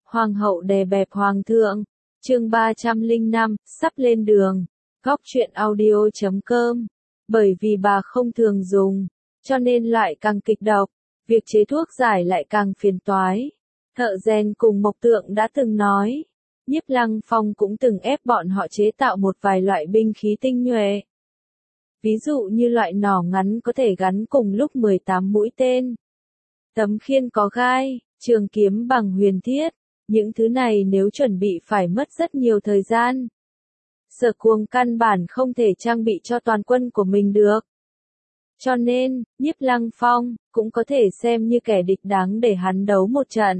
Hoàng hậu đè bẹp hoàng thượng. Chương 305, sắp lên đường. Góc truyện audio.com. Bởi vì bà không thường dùng, cho nên lại càng kịch độc, việc chế thuốc giải lại càng phiền toái. Thợ rèn cùng Mộc Tượng đã từng nói, Nhiếp Lăng Phong cũng từng ép bọn họ chế tạo một vài loại binh khí tinh nhuệ. Ví dụ như loại nỏ ngắn có thể gắn cùng lúc 18 mũi tên, tấm khiên có gai, trường kiếm bằng huyền thiết. Những thứ này nếu chuẩn bị phải mất rất nhiều thời gian. Sở Cuồng căn bản không thể trang bị cho toàn quân của mình được. Cho nên, Nhiếp Lăng Phong cũng có thể xem như kẻ địch đáng để hắn đấu một trận.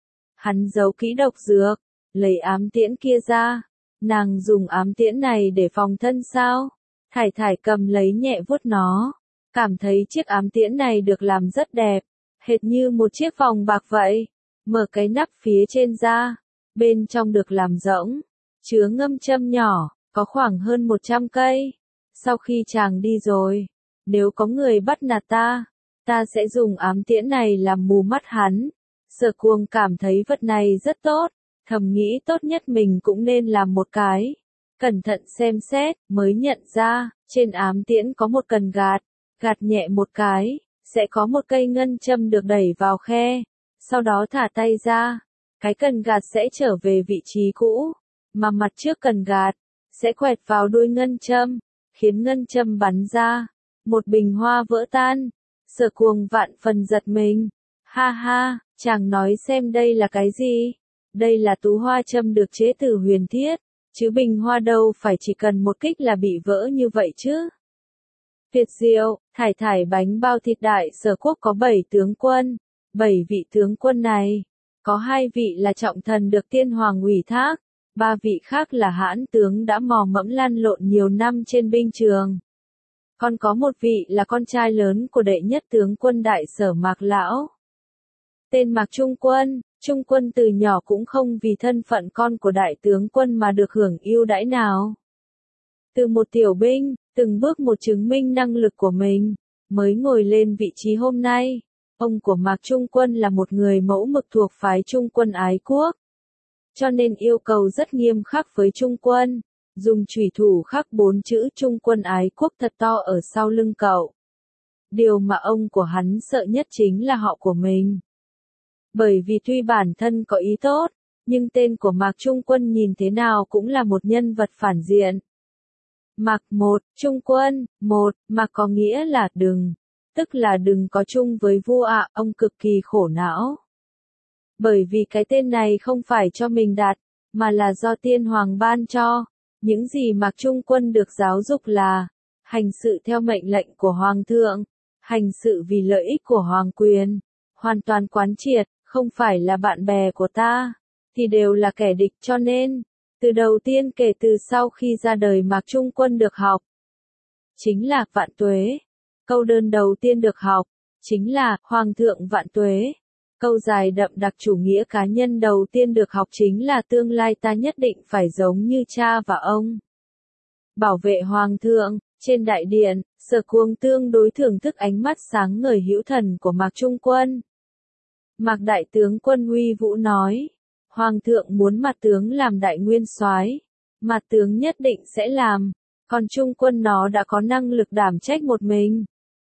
Hắn giấu kỹ độc dược, lấy ám tiễn kia ra. Nàng dùng ám tiễn này để phòng thân sao? Thải Thải cầm lấy nhẹ vuốt nó, cảm thấy chiếc ám tiễn này được làm rất đẹp, hệt như một chiếc vòng bạc vậy. Mở cái nắp phía trên ra, bên trong được làm rỗng, chứa ngâm châm nhỏ, có khoảng hơn 100 cây. Sau khi chàng đi rồi, nếu có người bắt nạt ta sẽ dùng ám tiễn này làm mù mắt hắn. Sở Cuồng cảm thấy vật này rất tốt, thầm nghĩ tốt nhất mình cũng nên làm một cái. Cẩn thận xem xét, mới nhận ra, trên ám tiễn có một cần gạt, gạt nhẹ một cái, sẽ có một cây ngân châm được đẩy vào khe. Sau đó thả tay ra, cái cần gạt sẽ trở về vị trí cũ, mà mặt trước cần gạt sẽ quẹt vào đuôi ngân châm, khiến ngân châm bắn ra, một bình hoa vỡ tan. Sở Cuồng vạn phần giật mình. Ha ha, chàng nói xem đây là cái gì? Đây là tú hoa châm được chế từ huyền thiết, chứ bình hoa đâu phải chỉ cần một kích là bị vỡ như vậy chứ. Tuyệt diệu, Thải Thải bánh bao thịt đại Sở quốc có 7 tướng quân. 7 vị tướng quân này, có 2 vị là trọng thần được tiên hoàng ủy thác, 3 vị khác là hãn tướng đã mò mẫm lăn lộn nhiều năm trên binh trường. Còn có một vị là con trai lớn của đệ nhất tướng quân đại Sở Mạc Lão. Tên Mạc Trung Quân. Trung Quân từ nhỏ cũng không vì thân phận con của đại tướng quân mà được hưởng ưu đãi nào. Từ một tiểu binh, từng bước một chứng minh năng lực của mình, mới ngồi lên vị trí hôm nay. Ông của Mạc Trung Quân là một người mẫu mực thuộc phái Trung Quân ái quốc. Cho nên yêu cầu rất nghiêm khắc với Trung Quân, dùng chủy thủ khắc 4 chữ Trung Quân ái quốc thật to ở sau lưng cậu. Điều mà ông của hắn sợ nhất chính là họ của mình. Bởi vì tuy bản thân có ý tốt, nhưng tên của Mạc Trung Quân nhìn thế nào cũng là một nhân vật phản diện. Mạc một, Trung Quân, một, Mạc có nghĩa là đừng. Tức là đừng có chung với vua ạ, ông cực kỳ khổ não. Bởi vì cái tên này không phải cho mình đặt, mà là do tiên hoàng ban cho. Những gì Mạc Trung Quân được giáo dục là, hành sự theo mệnh lệnh của hoàng thượng, hành sự vì lợi ích của hoàng quyền, hoàn toàn quán triệt, không phải là bạn bè của ta, thì đều là kẻ địch. Cho nên, từ đầu tiên kể từ sau khi ra đời Mạc Trung Quân được học, chính là vạn tuế. Câu đơn đầu tiên được học, chính là, Hoàng thượng vạn tuế. Câu dài đậm đặc chủ nghĩa cá nhân đầu tiên được học chính là tương lai ta nhất định phải giống như cha và ông. Bảo vệ Hoàng thượng, trên đại điện, Sở Cuồng tương đối thưởng thức ánh mắt sáng ngời hữu thần của Mạc Trung Quân. Mạc đại tướng quân uy vũ nói, Hoàng thượng muốn mặt tướng làm đại nguyên soái, mặt tướng nhất định sẽ làm, còn Trung Quân nó đã có năng lực đảm trách một mình.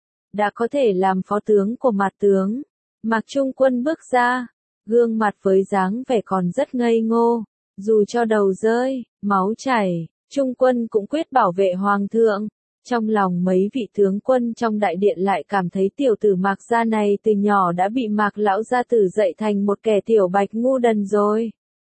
Đã có thể làm phó tướng của mặt tướng. Mạc Trung Quân bước ra, gương mặt với dáng vẻ còn rất ngây ngô, dù cho đầu rơi, máu chảy, Trung Quân cũng quyết bảo vệ hoàng thượng. Trong lòng mấy vị tướng quân trong đại điện lại cảm thấy tiểu tử Mạc gia này từ nhỏ đã bị Mạc lão gia tử dạy thành một kẻ tiểu bạch ngu đần rồi.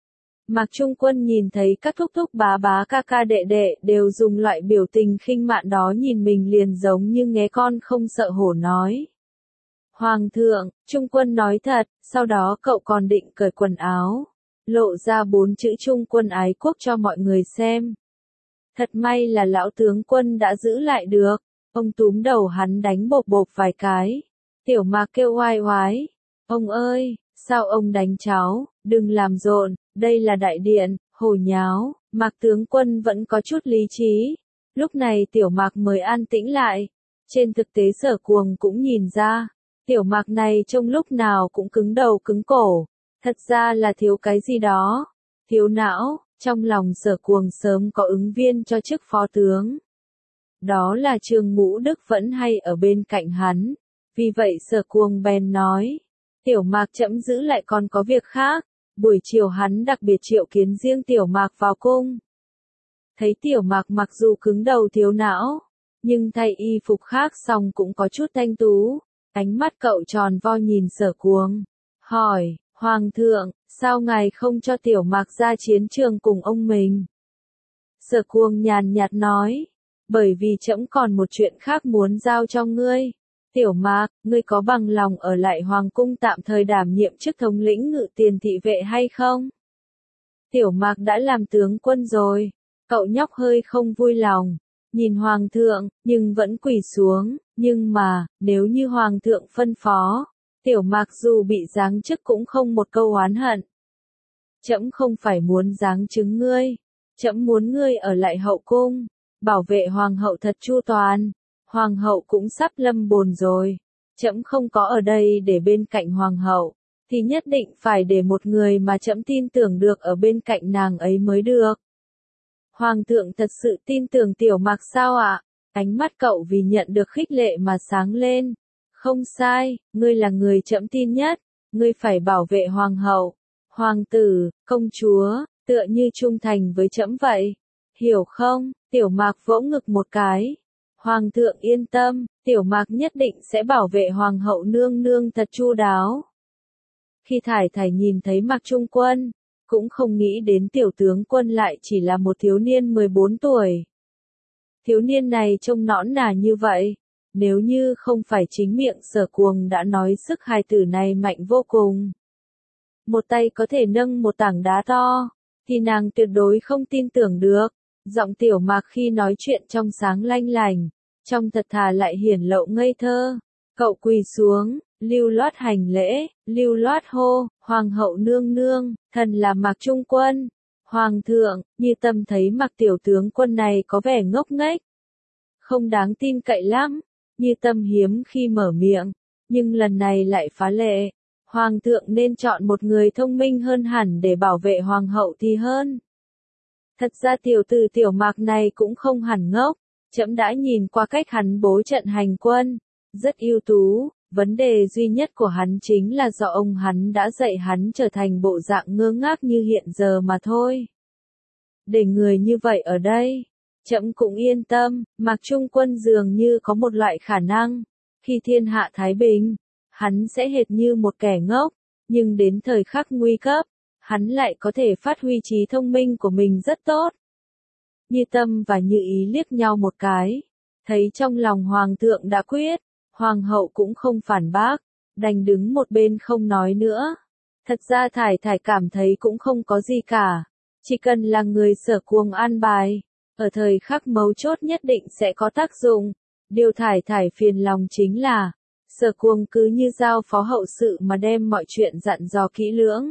Mạc Trung Quân nhìn thấy các thúc thúc bá bá ca ca đệ đệ đều dùng loại biểu tình khinh mạn đó nhìn mình liền giống như nghé con không sợ hổ nói. Hoàng thượng, Trung Quân nói thật, sau đó cậu còn định cởi quần áo, lộ ra 4 chữ Trung Quân ái quốc cho mọi người xem. Thật may là lão tướng quân đã giữ lại được, ông túm đầu hắn đánh bộp bộp vài cái. Tiểu Mạc kêu oai oái, ông ơi, sao ông đánh cháu, đừng làm rộn, đây là đại điện, hồ nháo. Mạc tướng quân vẫn có chút lý trí. Lúc này Tiểu Mạc mới an tĩnh lại. Trên thực tế Sở Cuồng cũng nhìn ra, Tiểu Mạc này trong lúc nào cũng cứng đầu cứng cổ, Thật ra là thiếu cái gì đó. Thiếu não, trong lòng Sở Cuồng sớm có ứng viên cho chức phó tướng. Đó là Trương Ngũ Đức vẫn hay ở bên cạnh hắn. Vì vậy Sở Cuồng bèn nói. Tiểu Mạc trẫm giữ lại còn có việc khác. Buổi chiều hắn đặc biệt triệu kiến riêng Tiểu Mạc vào cung. Thấy Tiểu Mạc mặc dù cứng đầu thiếu não, nhưng thay y phục khác xong cũng có chút thanh tú. Ánh mắt cậu tròn vo nhìn Sở Cuồng. Hỏi, Hoàng thượng, sao ngài không cho Tiểu Mạc ra chiến trường cùng ông mình? Sở Cuồng nhàn nhạt nói. Bởi vì trẫm còn một chuyện khác muốn giao cho ngươi. Tiểu Mạc, ngươi có bằng lòng ở lại Hoàng cung tạm thời đảm nhiệm chức thống lĩnh ngự tiền thị vệ hay không? Tiểu Mạc đã làm tướng quân rồi. Cậu nhóc hơi không vui lòng. Nhìn Hoàng thượng, nhưng vẫn quỳ xuống. Nhưng mà, nếu như Hoàng thượng phân phó, Tiểu Mạc dù bị giáng chức cũng không một câu oán hận. Trẫm không phải muốn giáng chứng ngươi. Trẫm muốn ngươi ở lại hậu cung, bảo vệ Hoàng hậu thật chu toàn. Hoàng hậu cũng sắp lâm bồn rồi. Trẫm không có ở đây để bên cạnh Hoàng hậu, thì nhất định phải để một người mà trẫm tin tưởng được ở bên cạnh nàng ấy mới được. Hoàng thượng thật sự tin tưởng Tiểu Mạc sao ạ? Ánh mắt cậu vì nhận được khích lệ mà sáng lên. Không sai, ngươi là người trẫm tin nhất. Ngươi phải bảo vệ Hoàng hậu, hoàng tử, công chúa, tựa như trung thành với trẫm vậy. Hiểu không? Tiểu Mạc vỗ ngực một cái. Hoàng thượng yên tâm, Tiểu Mạc nhất định sẽ bảo vệ Hoàng hậu nương nương thật chu đáo. Khi Thải Thải nhìn thấy Mạc Trung Quân, cũng không nghĩ đến tiểu tướng quân lại chỉ là một thiếu niên 14 tuổi. Thiếu niên này trông nõn nà như vậy, nếu như không phải chính miệng Sở Cuồng đã nói sức hài tử này mạnh vô cùng. Một tay có thể nâng một tảng đá to, thì nàng tuyệt đối không tin tưởng được. Giọng Tiểu Mạc khi nói chuyện trong sáng lanh lành, trong thật thà lại hiển lộ ngây thơ. Cậu quỳ xuống, lưu loát hành lễ, lưu loát hô, Hoàng hậu nương nương, thần là Mạc Trung Quân. Hoàng thượng, Như Tâm thấy Mạc tiểu tướng quân này có vẻ ngốc nghếch, không đáng tin cậy lắm. Như Tâm hiếm khi mở miệng, nhưng lần này lại phá lệ. Hoàng thượng nên chọn một người thông minh hơn hẳn để bảo vệ Hoàng hậu thì hơn. Thật ra tiểu tử Tiểu Mạc này cũng không hẳn ngốc, trẫm đã nhìn qua cách hắn bố trận hành quân, rất ưu tú, vấn đề duy nhất của hắn chính là do ông hắn đã dạy hắn trở thành bộ dạng ngơ ngác như hiện giờ mà thôi. Để người như vậy ở đây, trẫm cũng yên tâm. Mạc Trung Quân dường như có một loại khả năng, khi thiên hạ thái bình, hắn sẽ hệt như một kẻ ngốc, nhưng đến thời khắc nguy cấp, hắn lại có thể phát huy trí thông minh của mình rất tốt. Như Tâm và Như Ý liếc nhau một cái, thấy trong lòng Hoàng thượng đã quyết, Hoàng hậu cũng không phản bác, đành đứng một bên không nói nữa. Thật ra Thải Thải cảm thấy cũng không có gì cả, chỉ cần là người Sở Cuồng an bài, ở thời khắc mấu chốt nhất định sẽ có tác dụng. Điều Thải Thải phiền lòng chính là, Sở Cuồng cứ như giao phó hậu sự mà đem mọi chuyện dặn dò kỹ lưỡng.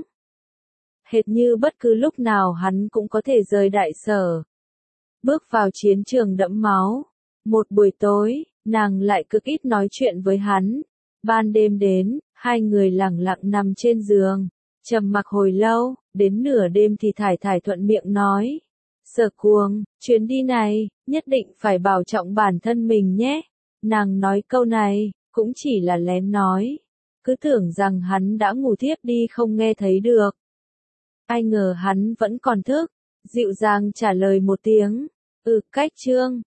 Hệt như bất cứ lúc nào hắn cũng có thể rời đại sở, bước vào chiến trường đẫm máu. Một buổi tối, nàng lại cực ít nói chuyện với hắn. Ban đêm đến, hai người lẳng lặng nằm trên giường, trầm mặc hồi lâu, đến nửa đêm thì Thải Thải thuận miệng nói. Sở Cuồng, chuyến đi này, nhất định phải bảo trọng bản thân mình nhé. Nàng nói câu này, cũng chỉ là lén nói, cứ tưởng rằng hắn đã ngủ thiếp đi không nghe thấy được. Ai ngờ hắn vẫn còn thức, dịu dàng trả lời một tiếng, cách chương.